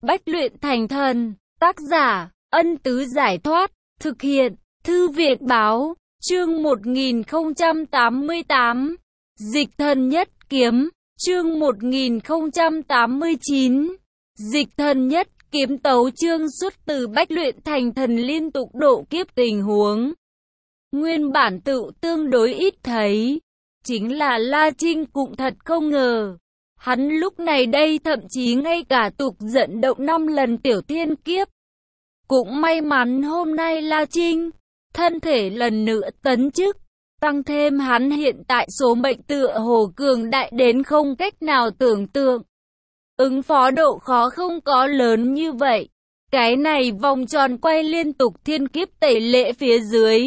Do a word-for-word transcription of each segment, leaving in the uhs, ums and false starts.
Bách luyện thành thần. Tác giả, Ân Tứ Giải Thoát. Thực hiện, Thư Việt Báo. Chương một nghìn không trăm tám mươi tám. Dịch thần nhất kiếm. Chương một nghìn không trăm tám mươi chín. Dịch thần nhất kiếm. Tấu chương xuất từ Bách luyện thành thần liên tục độ kiếp tình huống. Nguyên bản tự tương đối ít thấy. Chính là La Trinh cũng thật không ngờ. Hắn lúc này đây thậm chí ngay cả tục giận động năm lần tiểu thiên kiếp. Cũng may mắn hôm nay La Trinh, thân thể lần nữa tấn chức. Tăng thêm hắn hiện tại số mệnh tựa hồ cường đại đến không cách nào tưởng tượng. Ứng phó độ khó không có lớn như vậy. Cái này vòng tròn quay liên tục thiên kiếp tẩy lệ phía dưới.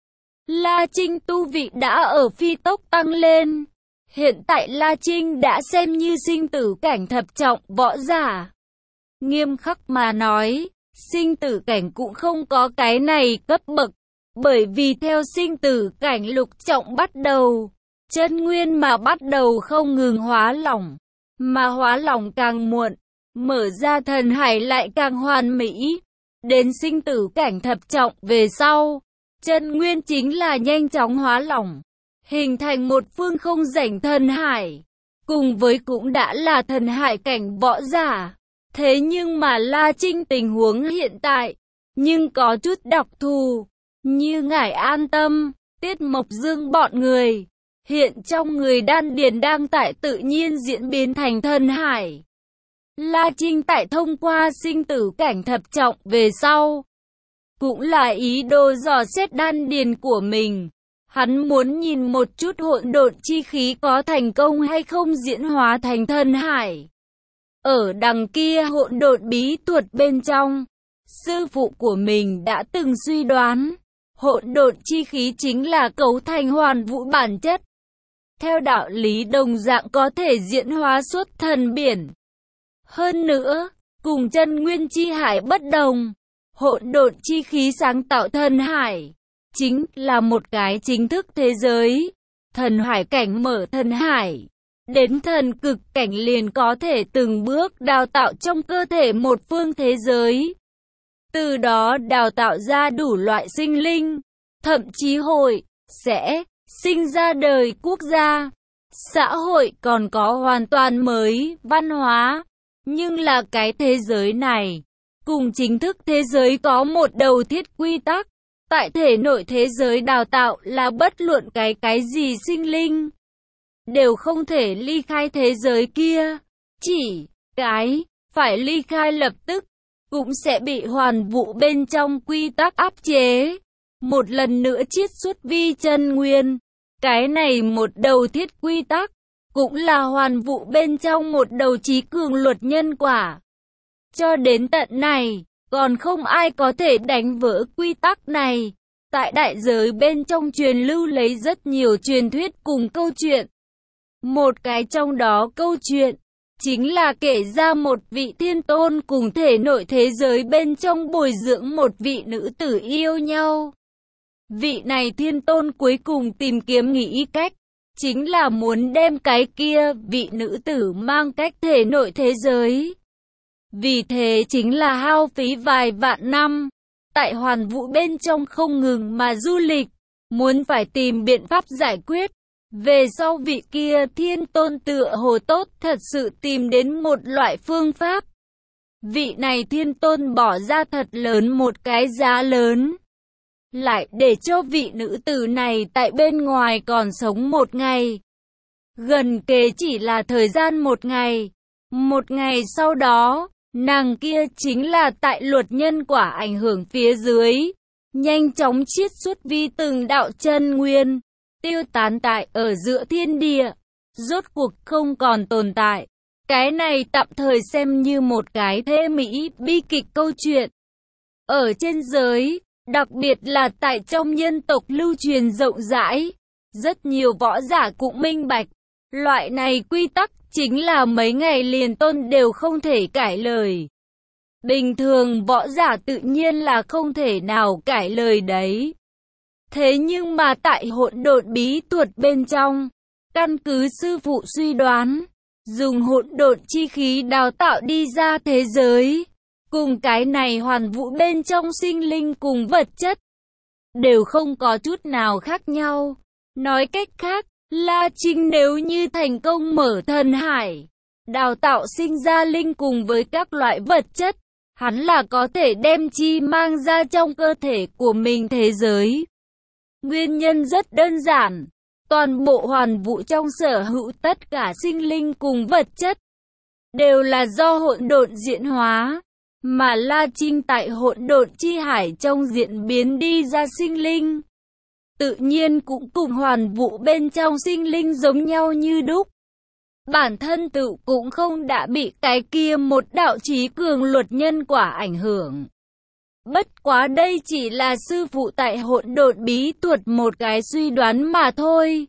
La Trinh tu vị đã ở phi tốc tăng lên. Hiện tại La Trinh đã xem như sinh tử cảnh thập trọng võ giả. Nghiêm khắc mà nói, sinh tử cảnh cũng không có cái này cấp bậc. Bởi vì theo sinh tử cảnh lục trọng bắt đầu, chân nguyên mà bắt đầu không ngừng hóa lỏng. Mà hóa lỏng càng muộn, mở ra thần hải lại càng hoàn mỹ. Đến sinh tử cảnh thập trọng về sau, chân nguyên chính là nhanh chóng hóa lỏng, hình thành một phương không rảnh thần hải. Cùng với cũng đã là thần hải cảnh võ giả. Thế nhưng mà La Trinh tình huống hiện tại, nhưng có chút đặc thù. Như ngài an tâm, Tiết Mộc Dương bọn người, hiện trong người đan điền đang tại tự nhiên diễn biến thành thần hải. La Trinh tại thông qua sinh tử cảnh thập trọng về sau, cũng là ý đồ dò xét đan điền của mình. Hắn muốn nhìn một chút hỗn độn chi khí có thành công hay không diễn hóa thành thần hải. Ở đằng kia hỗn độn bí thuật bên trong, sư phụ của mình đã từng suy đoán, hỗn độn chi khí chính là cấu thành hoàn vũ bản chất. Theo đạo lý đồng dạng có thể diễn hóa xuất thần biển. Hơn nữa, cùng chân nguyên chi hải bất đồng, hỗn độn chi khí sáng tạo thần hải, chính là một cái chính thức thế giới. Thần hải cảnh mở thần hải, đến thần cực cảnh liền có thể từng bước đào tạo trong cơ thể một phương thế giới. Từ đó đào tạo ra đủ loại sinh linh, thậm chí hội, sẽ, sinh ra đời quốc gia, xã hội còn có hoàn toàn mới, văn hóa. Nhưng là cái thế giới này, cùng chính thức thế giới có một đầu thiết quy tắc. Tại thể nội thế giới đào tạo là bất luận cái cái gì sinh linh, đều không thể ly khai thế giới kia. Chỉ cái phải ly khai lập tức, cũng sẽ bị hoàn vũ bên trong quy tắc áp chế. Một lần nữa chiết xuất vi chân nguyên. Cái này một đầu thiết quy tắc, cũng là hoàn vũ bên trong một đầu trí cường luật nhân quả. Cho đến tận này, còn không ai có thể đánh vỡ quy tắc này. Tại đại giới bên trong truyền lưu lấy rất nhiều truyền thuyết cùng câu chuyện. Một cái trong đó câu chuyện, chính là kể ra một vị thiên tôn cùng thể nội thế giới bên trong bồi dưỡng một vị nữ tử yêu nhau. Vị này thiên tôn cuối cùng tìm kiếm nghĩ cách, chính là muốn đem cái kia vị nữ tử mang cách thể nội thế giới. Vì thế chính là hao phí vài vạn năm, tại hoàn vũ bên trong không ngừng mà du lịch, muốn phải tìm biện pháp giải quyết. Về sau vị kia thiên tôn tựa hồ tốt thật sự tìm đến một loại phương pháp. Vị này thiên tôn bỏ ra thật lớn một cái giá lớn, lại để cho vị nữ tử này tại bên ngoài còn sống một ngày. Gần kề chỉ là thời gian một ngày. Một ngày sau đó, nàng kia chính là tại luật nhân quả ảnh hưởng phía dưới, nhanh chóng chiết xuất vi từng đạo chân nguyên, tiêu tán tại ở giữa thiên địa, rốt cuộc không còn tồn tại. Cái này tạm thời xem như một cái thê mỹ bi kịch câu chuyện. Ở trên giới, đặc biệt là tại trong nhân tộc lưu truyền rộng rãi, rất nhiều võ giả cũng minh bạch. Loại này quy tắc chính là mấy ngày liền tôn đều không thể cải lời. Bình thường võ giả tự nhiên là không thể nào cải lời đấy. Thế nhưng mà tại hỗn độn bí thuật bên trong, căn cứ sư phụ suy đoán, dùng hỗn độn chi khí đào tạo đi ra thế giới. Cùng cái này hoàn vũ bên trong sinh linh cùng vật chất, đều không có chút nào khác nhau. Nói cách khác, La Trinh nếu như thành công mở thần hải, đào tạo sinh ra linh cùng với các loại vật chất, hắn là có thể đem chi mang ra trong cơ thể của mình thế giới. Nguyên nhân rất đơn giản, toàn bộ hoàn vũ trong sở hữu tất cả sinh linh cùng vật chất, đều là do hỗn độn diễn hóa, mà La Trinh tại hỗn độn chi hải trong diễn biến đi ra sinh linh. Tự nhiên cũng cùng hoàn vũ bên trong sinh linh giống nhau như đúc. Bản thân tự cũng không đã bị cái kia một đạo trí cường luật nhân quả ảnh hưởng. Bất quá đây chỉ là sư phụ tại hỗn độn bí thuật một cái suy đoán mà thôi.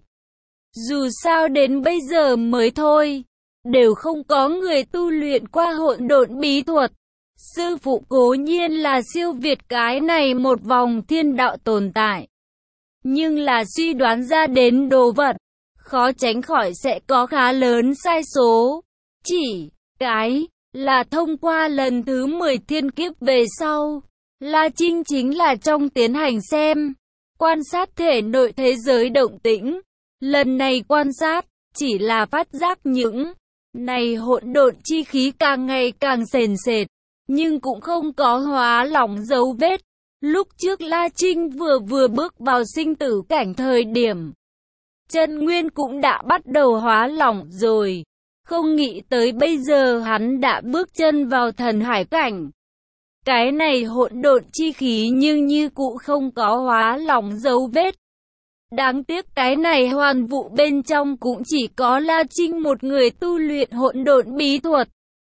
Dù sao đến bây giờ mới thôi, đều không có người tu luyện qua hỗn độn bí thuật. Sư phụ cố nhiên là siêu việt cái này một vòng thiên đạo tồn tại. Nhưng là suy đoán ra đến đồ vật, khó tránh khỏi sẽ có khá lớn sai số. Chỉ cái là thông qua lần thứ mười thiên kiếp về sau, La Trinh chính là trong tiến hành xem, quan sát thể nội thế giới động tĩnh. Lần này quan sát, chỉ là phát giác những này hỗn độn chi khí càng ngày càng sền sệt, nhưng cũng không có hóa lỏng dấu vết. Lúc trước La Trinh vừa vừa bước vào sinh tử cảnh thời điểm, chân nguyên cũng đã bắt đầu hóa lỏng rồi. Không nghĩ tới bây giờ hắn đã bước chân vào thần hải cảnh. Cái này hỗn độn chi khí nhưng như cũ không có hóa lỏng dấu vết. Đáng tiếc cái này hoàn vũ bên trong cũng chỉ có La Trinh một người tu luyện hỗn độn bí thuật.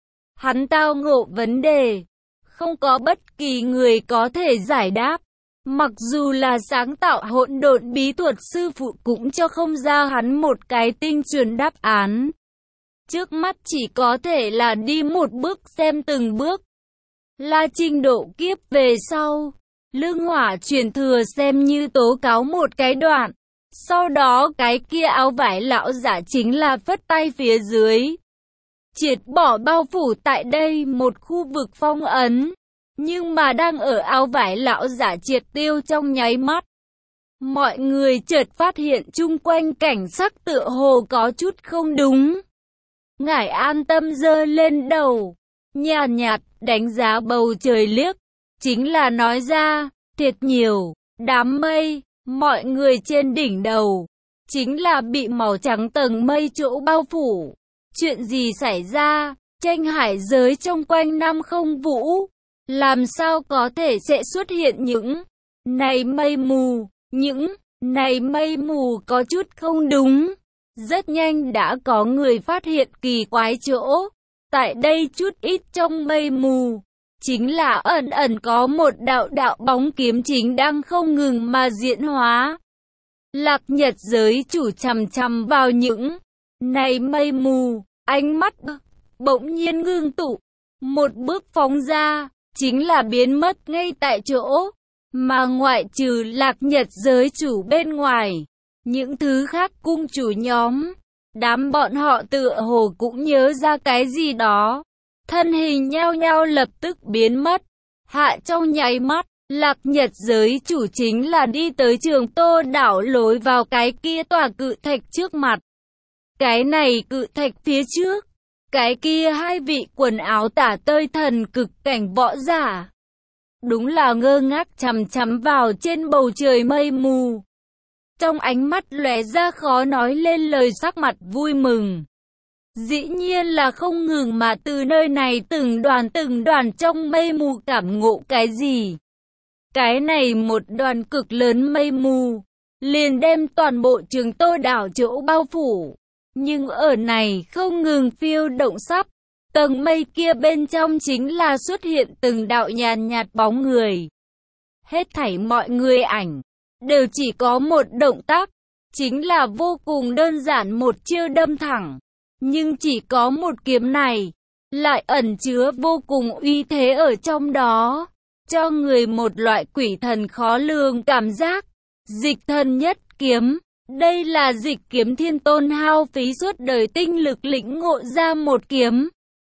Hắn tao ngộ vấn đề, không có bất kỳ người có thể giải đáp. Mặc dù là sáng tạo hỗn độn bí thuật, sư phụ cũng cho không ra hắn một cái tinh chuẩn đáp án. Trước mắt chỉ có thể là đi một bước xem từng bước. La Trinh độ kiếp về sau, lương hỏa truyền thừa xem như tố cáo một cái đoạn. Sau đó cái kia áo vải lão giả chính là phất tay phía dưới, triệt bỏ bao phủ tại đây một khu vực phong ấn. Nhưng mà đang ở áo vải lão giả triệt tiêu trong nháy mắt, mọi người chợt phát hiện chung quanh cảnh sắc tựa hồ có chút không đúng. Ngải an tâm giơ lên đầu, nhàn nhạt, nhạt đánh giá bầu trời liếc, chính là nói ra, thiệt nhiều, đám mây, mọi người trên đỉnh đầu, chính là bị màu trắng tầng mây chỗ bao phủ. Chuyện gì xảy ra, tranh hải giới trong quanh năm không vũ, làm sao có thể sẽ xuất hiện những này mây mù, những này mây mù có chút không đúng. Rất nhanh đã có người phát hiện kỳ quái chỗ, tại đây chút ít trong mây mù, chính là ẩn ẩn có một đạo đạo bóng kiếm chính đang không ngừng mà diễn hóa. Lạc Nhật giới chủ chằm chằm vào những này mây mù, ánh mắt bỗng nhiên ngưng tụ, một bước phóng ra, chính là biến mất ngay tại chỗ. Mà ngoại trừ Lạc Nhật giới chủ bên ngoài, những thứ khác cung chủ nhóm, đám bọn họ tựa hồ cũng nhớ ra cái gì đó, thân hình nhao nhao lập tức biến mất. Hạ trong nháy mắt, Lạc Nhật giới chủ chính là đi tới Trường Tô đảo lối vào cái kia tòa cự thạch trước mặt. Cái này cự thạch phía trước, cái kia hai vị quần áo tả tơi thần cực cảnh võ giả, đúng là ngơ ngác chằm chằm vào trên bầu trời mây mù. Trong ánh mắt lóe ra khó nói lên lời sắc mặt vui mừng. Dĩ nhiên là không ngừng mà từ nơi này từng đoàn từng đoàn trong mây mù cảm ngộ cái gì. Cái này một đoàn cực lớn mây mù, liền đem toàn bộ Trường Tô đảo chỗ bao phủ. Nhưng ở này không ngừng phiêu động sắp, tầng mây kia bên trong chính là xuất hiện từng đạo nhàn nhạt bóng người. Hết thảy mọi người ảnh, đều chỉ có một động tác, chính là vô cùng đơn giản một chiêu đâm thẳng. Nhưng chỉ có một kiếm này, lại ẩn chứa vô cùng uy thế ở trong đó, cho người một loại quỷ thần khó lường cảm giác. Dịch thần nhất kiếm, Đây là Dịch Kiếm Thiên Tôn hao phí suốt đời tinh lực lĩnh ngộ ra một kiếm.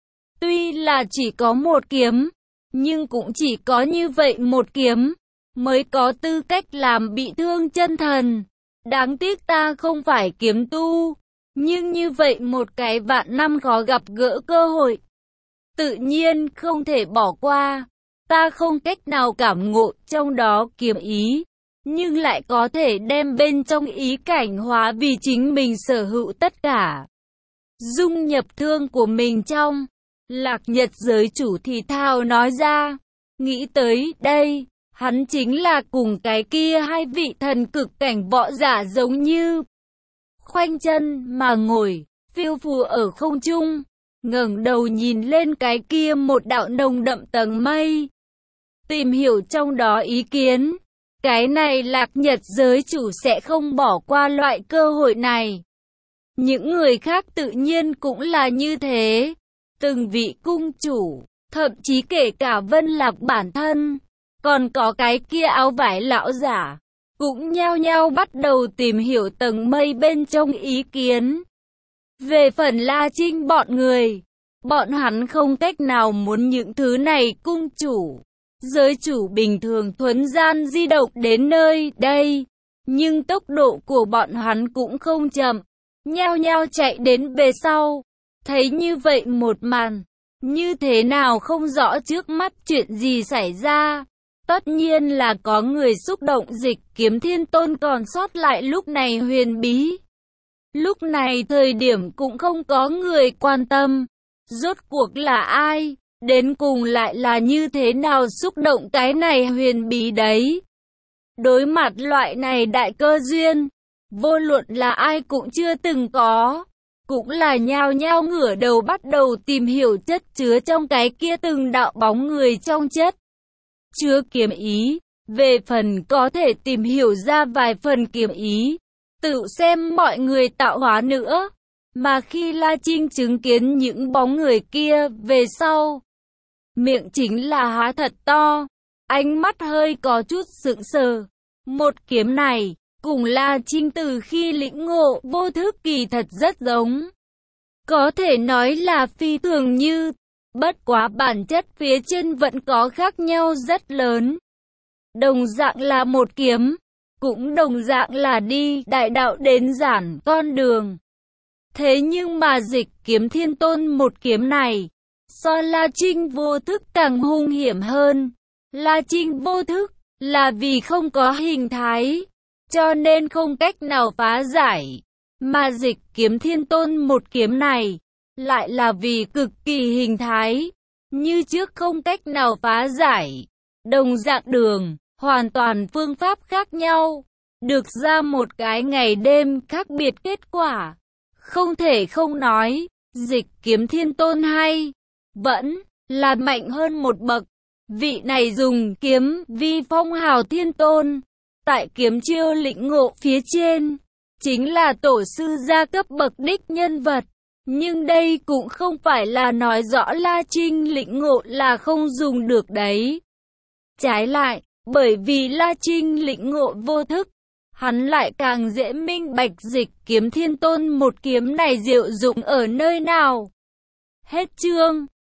Tuy là chỉ có một kiếm, nhưng cũng chỉ có như vậy một kiếm, mới có tư cách làm bị thương chân thần. Đáng tiếc ta không phải kiếm tu, nhưng như vậy một cái vạn năm khó gặp gỡ cơ hội, tự nhiên không thể bỏ qua. Ta không cách nào cảm ngộ trong đó kiếm ý, nhưng lại có thể đem bên trong ý cảnh hóa vì chính mình sở hữu tất cả, dung nhập thương của mình trong. Lạc Nhật giới chủ thì thào nói ra. Nghĩ tới đây, hắn chính là cùng cái kia hai vị thần cực cảnh võ giả giống như khoanh chân mà ngồi, phiêu phù ở không trung, ngẩng đầu nhìn lên cái kia một đạo nồng đậm tầng mây, tìm hiểu trong đó ý kiến. Cái này Lạc Nhật giới chủ sẽ không bỏ qua loại cơ hội này. Những người khác tự nhiên cũng là như thế. Từng vị cung chủ, thậm chí kể cả Vân Lạc bản thân, còn có cái kia áo vải lão giả, cũng nhao nhao bắt đầu tìm hiểu tầng mây bên trong ý kiến. Về phần La Trinh bọn người, bọn hắn không cách nào muốn những thứ này. Cung chủ, giới chủ bình thường thuấn gian di động đến nơi đây, nhưng tốc độ của bọn hắn cũng không chậm, nhao nhao chạy đến bề sau. Thấy như vậy một màn, như thế nào không rõ trước mắt chuyện gì xảy ra. Tất nhiên là có người xúc động. Dịch Kiếm Thiên Tôn còn sót lại lúc này huyền bí. Lúc này thời điểm cũng không có người quan tâm. Rốt cuộc là ai? Đến cùng lại là như thế nào xúc động cái này huyền bí đấy? Đối mặt loại này đại cơ duyên, vô luận là ai cũng chưa từng có, cũng là nhao nhao ngửa đầu bắt đầu tìm hiểu chất chứa trong cái kia từng đạo bóng người trong chất chứa kiếm ý. Về phần có thể tìm hiểu ra vài phần kiếm ý, tự xem mọi người tạo hóa nữa. Mà khi La Trinh chứng kiến những bóng người kia về sau, miệng chính là há thật to, ánh mắt hơi có chút sững sờ. Một kiếm này, cùng La Trinh từ khi lĩnh ngộ vô thức kỳ thật rất giống. Có thể nói là phi thường như, bất quá bản chất phía trên vẫn có khác nhau rất lớn. Đồng dạng là một kiếm, cũng đồng dạng là đi đại đạo đến giản con đường. Thế nhưng mà Dịch Kiếm Thiên Tôn một kiếm này, so La Trinh vô thức càng hung hiểm hơn. La Trinh vô thức là vì không có hình thái, cho nên không cách nào phá giải. Mà Dịch Kiếm Thiên Tôn một kiếm này, lại là vì cực kỳ hình thái, như trước không cách nào phá giải. Đồng dạng đường, hoàn toàn phương pháp khác nhau, được ra một cái ngày đêm khác biệt kết quả. Không thể không nói, Dịch Kiếm Thiên Tôn hay, vẫn là mạnh hơn một bậc. Vị này dùng kiếm vi phong hào thiên tôn, tại kiếm chiêu lĩnh ngộ phía trên, chính là tổ sư gia cấp bậc đích nhân vật. Nhưng đây cũng không phải là nói rõ La Trinh lĩnh ngộ là không dùng được đấy. Trái lại, bởi vì La Trinh lĩnh ngộ vô thức, hắn lại càng dễ minh bạch Dịch Kiếm Thiên Tôn một kiếm này diệu dụng ở nơi nào. Hết chương.